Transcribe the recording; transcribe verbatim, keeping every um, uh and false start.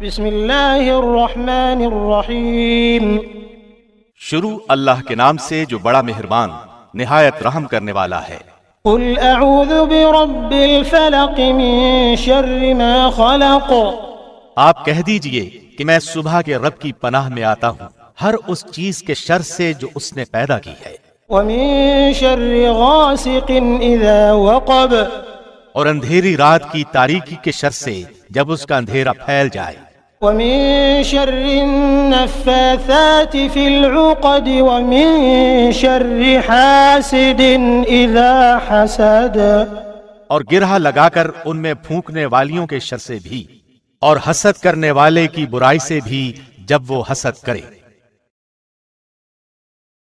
بسم اللہ الرحمن الرحیم. شروع اللہ کے نام سے جو بڑا مہربان نہایت رحم کرنے والا ہے. قل اعوذ برب الفلق من شر ما خلق. آپ کہہ دیجئے کہ میں صبح کے رب کی پناہ میں آتا ہوں ہر اس چیز کے شر سے جو اس نے پیدا کی ہے. ومن شر غاسق اذا وقب. اور اندھیری رات کی تاریکی کے شر سے جب اس کا اندھیرا پھیل جائے. ومن شر النفاثات في العقد ومن شر حاسد اذا حسد. اور گرہ لگا کر ان میں پھونکنے والیوں کے شر سے بھی اور حسد کرنے والے کی برائی سے بھی جب وہ حسد کرے.